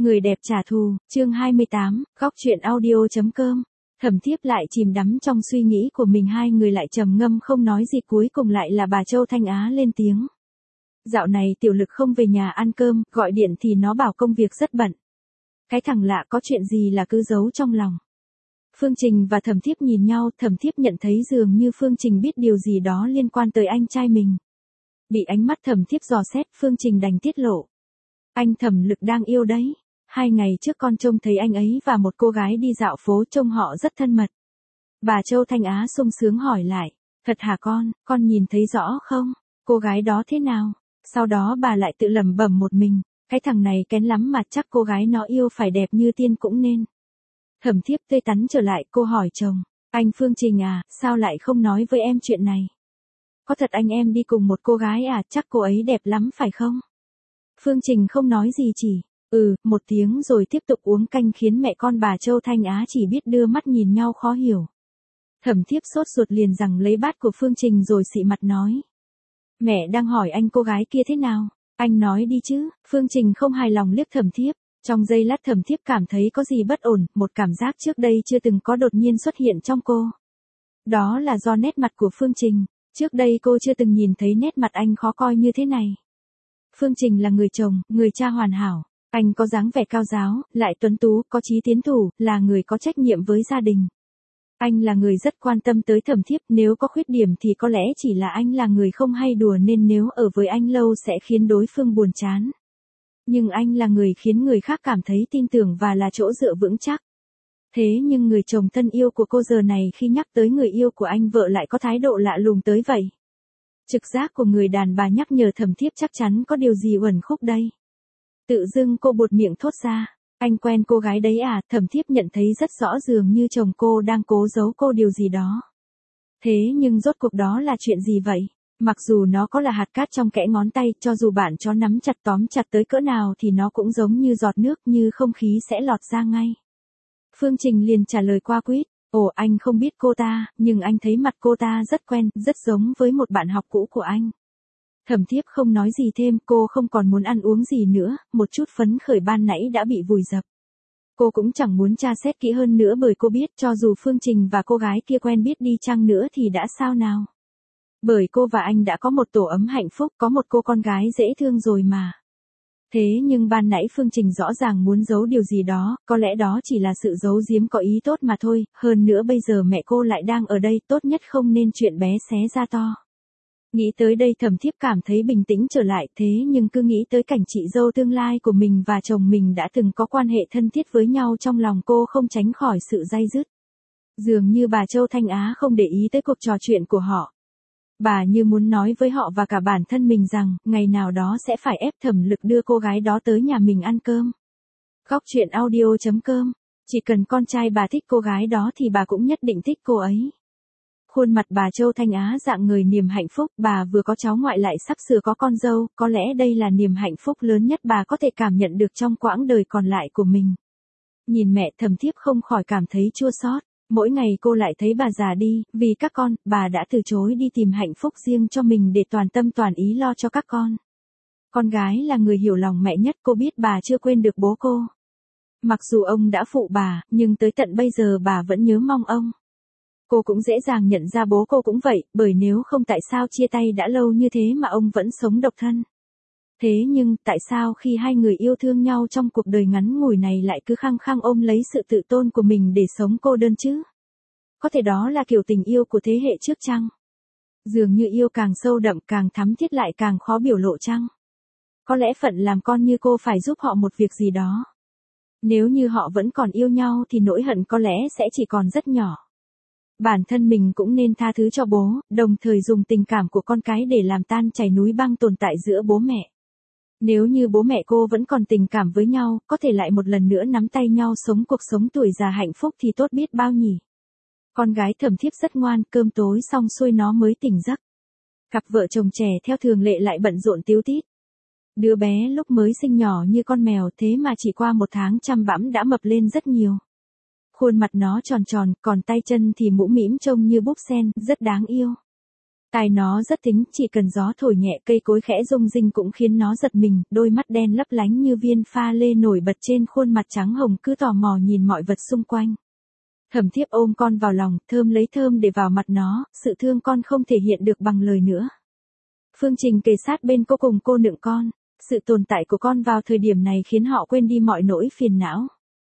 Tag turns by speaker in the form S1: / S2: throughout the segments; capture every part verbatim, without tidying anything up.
S1: Người đẹp trả thù, chương hai mươi tám, góc truyện audio.com. Thẩm Thiếp lại chìm đắm trong suy nghĩ của mình, hai người lại trầm ngâm không nói gì, cuối cùng lại là bà Châu Thanh Á lên tiếng. Dạo này Tiểu Lực không về nhà ăn cơm, gọi điện thì nó bảo công việc rất bận. Cái thằng lạ có chuyện gì là cứ giấu trong lòng. Phương Trình và Thẩm Thiếp nhìn nhau, Thẩm Thiếp nhận thấy dường như Phương Trình biết điều gì đó liên quan tới anh trai mình. Bị ánh mắt Thẩm Thiếp dò xét, Phương Trình đành tiết lộ. Anh Thẩm Lực đang yêu đấy. Hai ngày trước con trông thấy anh ấy và một cô gái đi dạo phố, trông họ rất thân mật. Bà Châu Thanh Á sung sướng hỏi lại. Thật hả con, con nhìn thấy rõ không? Cô gái đó thế nào? Sau đó bà lại tự lẩm bẩm một mình. Cái thằng này kén lắm mà, chắc cô gái nó yêu phải đẹp như tiên cũng nên. Thẩm Thiếp tươi tắn trở lại, cô hỏi chồng. Anh Phương Trình à, sao lại không nói với em chuyện này? Có thật anh em đi cùng một cô gái à, chắc cô ấy đẹp lắm phải không? Phương Trình không nói gì, chỉ ừ một tiếng rồi tiếp tục uống canh, khiến mẹ con bà Châu Thanh Á chỉ biết đưa mắt nhìn nhau khó hiểu. Thẩm Thiếp sốt ruột liền rằng lấy bát của Phương Trình rồi xị mặt nói. Mẹ đang hỏi anh cô gái kia thế nào? Anh nói đi chứ. Phương Trình không hài lòng liếc Thẩm Thiếp. Trong giây lát Thẩm Thiếp cảm thấy có gì bất ổn, một cảm giác trước đây chưa từng có đột nhiên xuất hiện trong cô. Đó là do nét mặt của Phương Trình. Trước đây cô chưa từng nhìn thấy nét mặt anh khó coi như thế này. Phương Trình là người chồng, người cha hoàn hảo. Anh có dáng vẻ cao giáo, lại tuấn tú, có chí tiến thủ, là người có trách nhiệm với gia đình. Anh là người rất quan tâm tới Thẩm Thiếp, nếu có khuyết điểm thì có lẽ chỉ là anh là người không hay đùa nên nếu ở với anh lâu sẽ khiến đối phương buồn chán. Nhưng anh là người khiến người khác cảm thấy tin tưởng và là chỗ dựa vững chắc. Thế nhưng người chồng thân yêu của cô giờ này khi nhắc tới người yêu của anh vợ lại có thái độ lạ lùng tới vậy. Trực giác của người đàn bà nhắc nhở Thẩm Thiếp chắc chắn có điều gì uẩn khúc đây. Tự dưng cô buột miệng thốt ra. Anh quen cô gái đấy à? Thẩm Thiếp nhận thấy rất rõ dường như chồng cô đang cố giấu cô điều gì đó. Thế nhưng rốt cuộc đó là chuyện gì vậy? Mặc dù nó có là hạt cát trong kẽ ngón tay, cho dù bạn cho nắm chặt tóm chặt tới cỡ nào thì nó cũng giống như giọt nước, như không khí sẽ lọt ra ngay. Phương Trình liền trả lời qua quýt. Ồ, anh không biết cô ta, nhưng anh thấy mặt cô ta rất quen, rất giống với một bạn học cũ của anh. Thẩm Thiếp không nói gì thêm, cô không còn muốn ăn uống gì nữa, một chút phấn khởi ban nãy đã bị vùi dập. Cô cũng chẳng muốn tra xét kỹ hơn nữa, bởi cô biết cho dù Phương Trình và cô gái kia quen biết đi chăng nữa thì đã sao nào. Bởi cô và anh đã có một tổ ấm hạnh phúc, có một cô con gái dễ thương rồi mà. Thế nhưng ban nãy Phương Trình rõ ràng muốn giấu điều gì đó, có lẽ đó chỉ là sự giấu giếm có ý tốt mà thôi, hơn nữa bây giờ mẹ cô lại đang ở đây, tốt nhất không nên chuyện bé xé ra to. Nghĩ tới đây Thẩm Thiếp cảm thấy bình tĩnh trở lại, thế nhưng cứ nghĩ tới cảnh chị dâu tương lai của mình và chồng mình đã từng có quan hệ thân thiết với nhau, trong lòng cô không tránh khỏi sự day dứt. Dường như bà Châu Thanh Á không để ý tới cuộc trò chuyện của họ. Bà như muốn nói với họ và cả bản thân mình rằng, ngày nào đó sẽ phải ép Thẩm Lực đưa cô gái đó tới nhà mình ăn cơm. Góc truyện audio.com. Chỉ cần con trai bà thích cô gái đó thì bà cũng nhất định thích cô ấy. Khuôn mặt bà Châu Thanh Á rạng ngời niềm hạnh phúc, bà vừa có cháu ngoại lại sắp sửa có con dâu, có lẽ đây là niềm hạnh phúc lớn nhất bà có thể cảm nhận được trong quãng đời còn lại của mình. Nhìn mẹ, Thẩm Thiếp không khỏi cảm thấy chua xót. Mỗi ngày cô lại thấy bà già đi, vì các con, bà đã từ chối đi tìm hạnh phúc riêng cho mình để toàn tâm toàn ý lo cho các con. Con gái là người hiểu lòng mẹ nhất, cô biết bà chưa quên được bố cô. Mặc dù ông đã phụ bà, nhưng tới tận bây giờ bà vẫn nhớ mong ông. Cô cũng dễ dàng nhận ra bố cô cũng vậy, bởi nếu không tại sao chia tay đã lâu như thế mà ông vẫn sống độc thân. Thế nhưng, tại sao khi hai người yêu thương nhau trong cuộc đời ngắn ngủi này lại cứ khăng khăng ôm lấy sự tự tôn của mình để sống cô đơn chứ? Có thể đó là kiểu tình yêu của thế hệ trước chăng? Dường như yêu càng sâu đậm càng thắm thiết lại càng khó biểu lộ chăng? Có lẽ phận làm con như cô phải giúp họ một việc gì đó. Nếu như họ vẫn còn yêu nhau thì nỗi hận có lẽ sẽ chỉ còn rất nhỏ. Bản thân mình cũng nên tha thứ cho bố, đồng thời dùng tình cảm của con cái để làm tan chảy núi băng tồn tại giữa bố mẹ. Nếu như bố mẹ cô vẫn còn tình cảm với nhau, có thể lại một lần nữa nắm tay nhau sống cuộc sống tuổi già hạnh phúc thì tốt biết bao nhỉ. Con gái Thẩm Thiếp rất ngoan, cơm tối xong xuôi nó mới tỉnh giấc. Cặp vợ chồng trẻ theo thường lệ lại bận rộn tíu tít. Đứa bé lúc mới sinh nhỏ như con mèo, thế mà chỉ qua một tháng chăm bẵm đã mập lên rất nhiều. Khuôn mặt nó tròn tròn, còn tay chân thì mũm mĩm trông như búp sen, rất đáng yêu. Tai nó rất thính, chỉ cần gió thổi nhẹ cây cối khẽ rung rinh cũng khiến nó giật mình, đôi mắt đen lấp lánh như viên pha lê nổi bật trên khuôn mặt trắng hồng cứ tò mò nhìn mọi vật xung quanh. Thẩm Thiếp ôm con vào lòng, thơm lấy thơm để vào mặt nó, sự thương con không thể hiện được bằng lời nữa. Phương Trình kề sát bên cô cùng cô nựng con, sự tồn tại của con vào thời điểm này khiến họ quên đi mọi nỗi phiền não.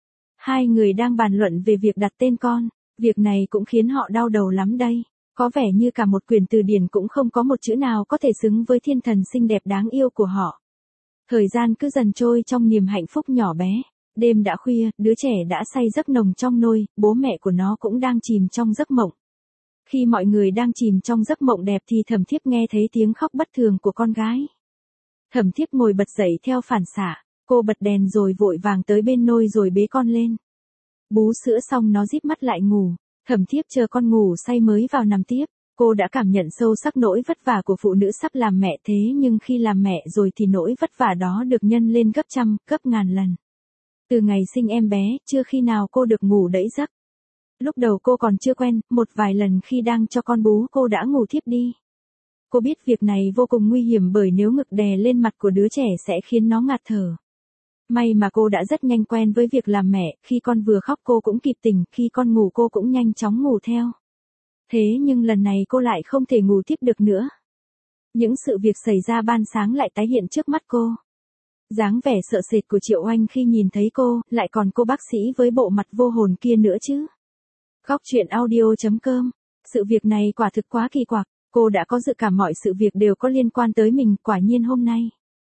S1: Hai người đang bàn luận về việc đặt tên con, việc này cũng khiến họ đau đầu lắm đây. Có vẻ như cả một quyển từ điển cũng không có một chữ nào có thể xứng với thiên thần xinh đẹp đáng yêu của họ. Thời gian cứ dần trôi trong niềm hạnh phúc nhỏ bé. Đêm đã khuya, đứa trẻ đã say giấc nồng trong nôi, bố mẹ của nó cũng đang chìm trong giấc mộng. Khi mọi người đang chìm trong giấc mộng đẹp thì Thẩm Thiếp nghe thấy tiếng khóc bất thường của con gái. Thẩm Thiếp ngồi bật dậy theo phản xạ, cô bật đèn rồi vội vàng tới bên nôi rồi bế con lên. Bú sữa xong nó díp mắt lại ngủ. Thẩm Thiếp chờ con ngủ say mới vào nằm tiếp, cô đã cảm nhận sâu sắc nỗi vất vả của phụ nữ sắp làm mẹ thế nhưng khi làm mẹ rồi thì nỗi vất vả đó được nhân lên gấp trăm, gấp ngàn lần. Từ ngày sinh em bé, chưa khi nào cô được ngủ đẫy giấc. Lúc đầu cô còn chưa quen, một vài lần khi đang cho con bú cô đã ngủ thiếp đi. Cô biết việc này vô cùng nguy hiểm bởi nếu ngực đè lên mặt của đứa trẻ sẽ khiến nó ngạt thở. May mà cô đã rất nhanh quen với việc làm mẹ, khi con vừa khóc cô cũng kịp tỉnh, khi con ngủ cô cũng nhanh chóng ngủ theo. Thế nhưng lần này cô lại không thể ngủ tiếp được nữa. Những sự việc xảy ra ban sáng lại tái hiện trước mắt cô. Dáng vẻ sợ sệt của Triệu Oanh khi nhìn thấy cô, lại còn cô bác sĩ với bộ mặt vô hồn kia nữa chứ. Góc truyện audio chấm com. Sự việc này quả thực quá kỳ quặc, cô đã có dự cảm mọi sự việc đều có liên quan tới mình, quả nhiên hôm nay.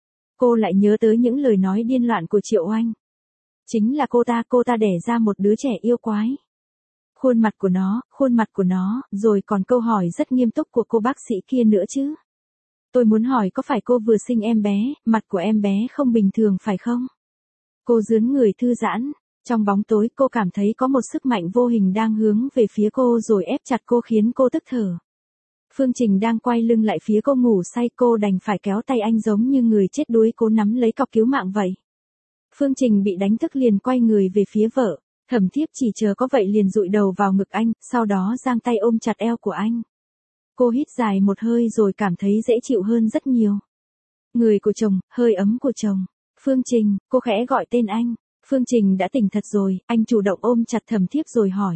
S1: Cô lại nhớ tới những lời nói điên loạn của Triệu Oanh. Chính là cô ta, cô ta đẻ ra một đứa trẻ yêu quái. Khuôn mặt của nó, khuôn mặt của nó, rồi còn câu hỏi rất nghiêm túc của cô bác sĩ kia nữa chứ. Tôi muốn hỏi có phải cô vừa sinh em bé, mặt của em bé không bình thường phải không? Cô dướn người thư giãn, trong bóng tối cô cảm thấy có một sức mạnh vô hình đang hướng về phía cô rồi ép chặt cô khiến cô tức thở. Phương Trình đang quay lưng lại phía cô ngủ say, cô đành phải kéo tay anh giống như người chết đuối cố nắm lấy cọc cứu mạng vậy. Phương Trình bị đánh thức liền quay người về phía vợ, Thẩm Thiếp chỉ chờ có vậy liền dụi đầu vào ngực anh, sau đó giang tay ôm chặt eo của anh. Cô hít dài một hơi rồi cảm thấy dễ chịu hơn rất nhiều. Người của chồng, hơi ấm của chồng. Phương Trình, cô khẽ gọi tên anh. Phương Trình đã tỉnh thật rồi, anh chủ động ôm chặt Thẩm Thiếp rồi hỏi.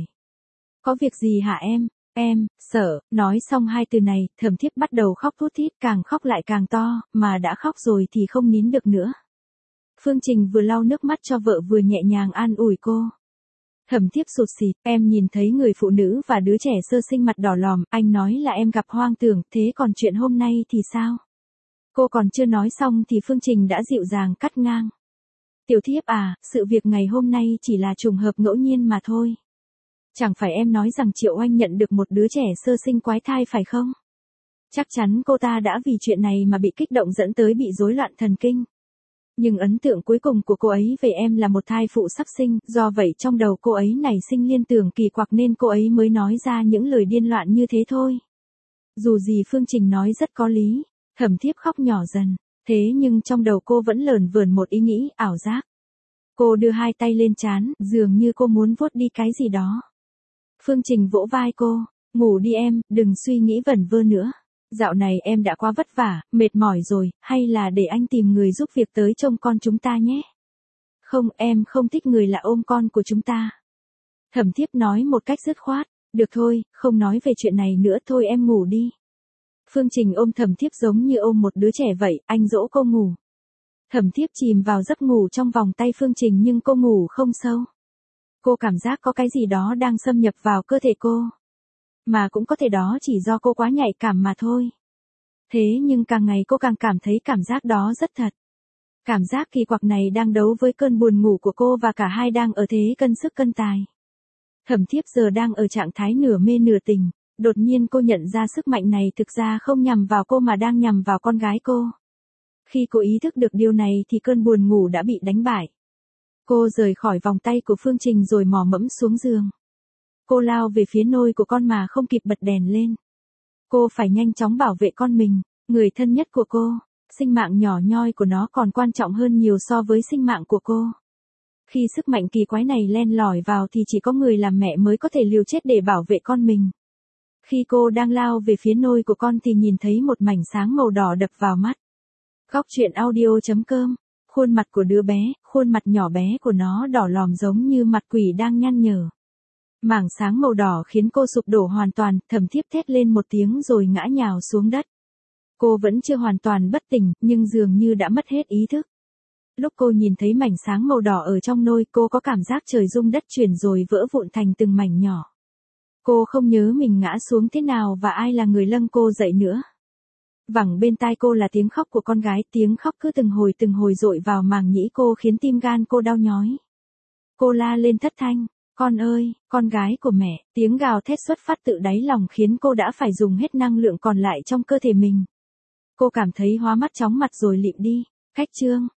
S1: Có việc gì hả em? Em, sợ, nói xong hai từ này, Thẩm Thiếp bắt đầu khóc thút thít, càng khóc lại càng to, mà đã khóc rồi thì không nín được nữa. Phương Trình vừa lau nước mắt cho vợ vừa nhẹ nhàng an ủi cô. Thẩm Thiếp sụt sịt, em nhìn thấy người phụ nữ và đứa trẻ sơ sinh mặt đỏ lòm, anh nói là em gặp hoang tưởng, thế còn chuyện hôm nay thì sao? Cô còn chưa nói xong thì Phương Trình đã dịu dàng cắt ngang. Tiểu Thiếp à, sự việc ngày hôm nay chỉ là trùng hợp ngẫu nhiên mà thôi. Chẳng phải em nói rằng Triệu Oanh nhận được một đứa trẻ sơ sinh quái thai phải không? Chắc chắn cô ta đã vì chuyện này mà bị kích động dẫn tới bị rối loạn thần kinh. Nhưng ấn tượng cuối cùng của cô ấy về em là một thai phụ sắp sinh, do vậy trong đầu cô ấy nảy sinh liên tưởng kỳ quặc nên cô ấy mới nói ra những lời điên loạn như thế thôi. Dù gì Phương Trình nói rất có lý, Thẩm Thiếp khóc nhỏ dần, thế nhưng trong đầu cô vẫn lởn vởn một ý nghĩ, ảo giác. Cô đưa hai tay lên trán, dường như cô muốn vuốt đi cái gì đó. Phương Trình vỗ vai cô, ngủ đi em, đừng suy nghĩ vẩn vơ nữa. Dạo này em đã quá vất vả, mệt mỏi rồi, hay là để anh tìm người giúp việc tới trông con chúng ta nhé. Không, em không thích người lạ ôm con của chúng ta. Thẩm Thiếp nói một cách dứt khoát, được thôi, không nói về chuyện này nữa thôi em ngủ đi. Phương Trình ôm Thẩm Thiếp giống như ôm một đứa trẻ vậy, anh dỗ cô ngủ. Thẩm Thiếp chìm vào giấc ngủ trong vòng tay Phương Trình nhưng cô ngủ không sâu. Cô cảm giác có cái gì đó đang xâm nhập vào cơ thể cô. Mà cũng có thể đó chỉ do cô quá nhạy cảm mà thôi. Thế nhưng càng ngày cô càng cảm thấy cảm giác đó rất thật. Cảm giác kỳ quặc này đang đấu với cơn buồn ngủ của cô và cả hai đang ở thế cân sức cân tài. Thẩm Thiếp giờ đang ở trạng thái nửa mê nửa tình, đột nhiên cô nhận ra sức mạnh này thực ra không nhằm vào cô mà đang nhằm vào con gái cô. Khi cô ý thức được điều này thì cơn buồn ngủ đã bị đánh bại. Cô rời khỏi vòng tay của Phương Trình rồi mò mẫm xuống giường. Cô lao về phía nôi của con mà không kịp bật đèn lên. Cô phải nhanh chóng bảo vệ con mình, người thân nhất của cô. Sinh mạng nhỏ nhoi của nó còn quan trọng hơn nhiều so với sinh mạng của cô. Khi sức mạnh kỳ quái này len lỏi vào thì chỉ có người làm mẹ mới có thể liều chết để bảo vệ con mình. Khi cô đang lao về phía nôi của con thì nhìn thấy một mảnh sáng màu đỏ đập vào mắt. Góc truyện audio.com. Khuôn mặt của đứa bé, khuôn mặt nhỏ bé của nó đỏ lòm giống như mặt quỷ đang nhăn nhở. Mảng sáng màu đỏ khiến cô sụp đổ hoàn toàn, Thẩm Thiếp thét lên một tiếng rồi ngã nhào xuống đất. Cô vẫn chưa hoàn toàn bất tỉnh, nhưng dường như đã mất hết ý thức. Lúc cô nhìn thấy mảnh sáng màu đỏ ở trong nôi, cô có cảm giác trời rung đất chuyển rồi vỡ vụn thành từng mảnh nhỏ. Cô không nhớ mình ngã xuống thế nào và ai là người nâng cô dậy nữa. Vẳng bên tai cô là tiếng khóc của con gái, tiếng khóc cứ từng hồi từng hồi dội vào màng nhĩ cô khiến tim gan cô đau nhói. Cô la lên thất thanh, con ơi, con gái của mẹ, tiếng gào thét xuất phát tự đáy lòng khiến cô đã phải dùng hết năng lượng còn lại trong cơ thể mình. Cô cảm thấy hóa mắt chóng mặt rồi lịm đi. Cách chương